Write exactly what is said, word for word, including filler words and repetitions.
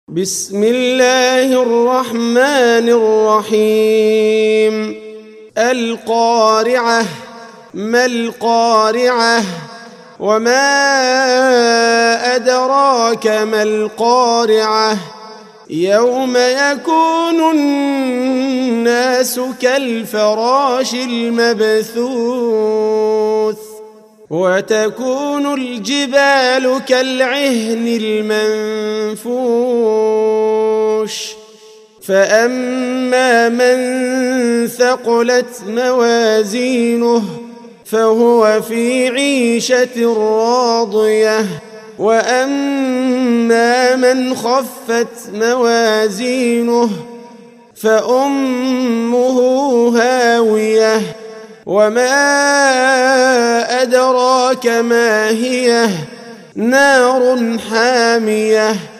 بسم الله الرحمن الرحيم. القارعة. ما القارعة؟ وما أدراك ما القارعة؟ يوم يكون الناس كالفراش المبثوث وتكون الجبال كالعهن المنفوش فأما من ثقلت موازينه فهو في عيشة راضية وأما من خفت موازينه فأمه هاوية وما أدراك ما هي نار حامية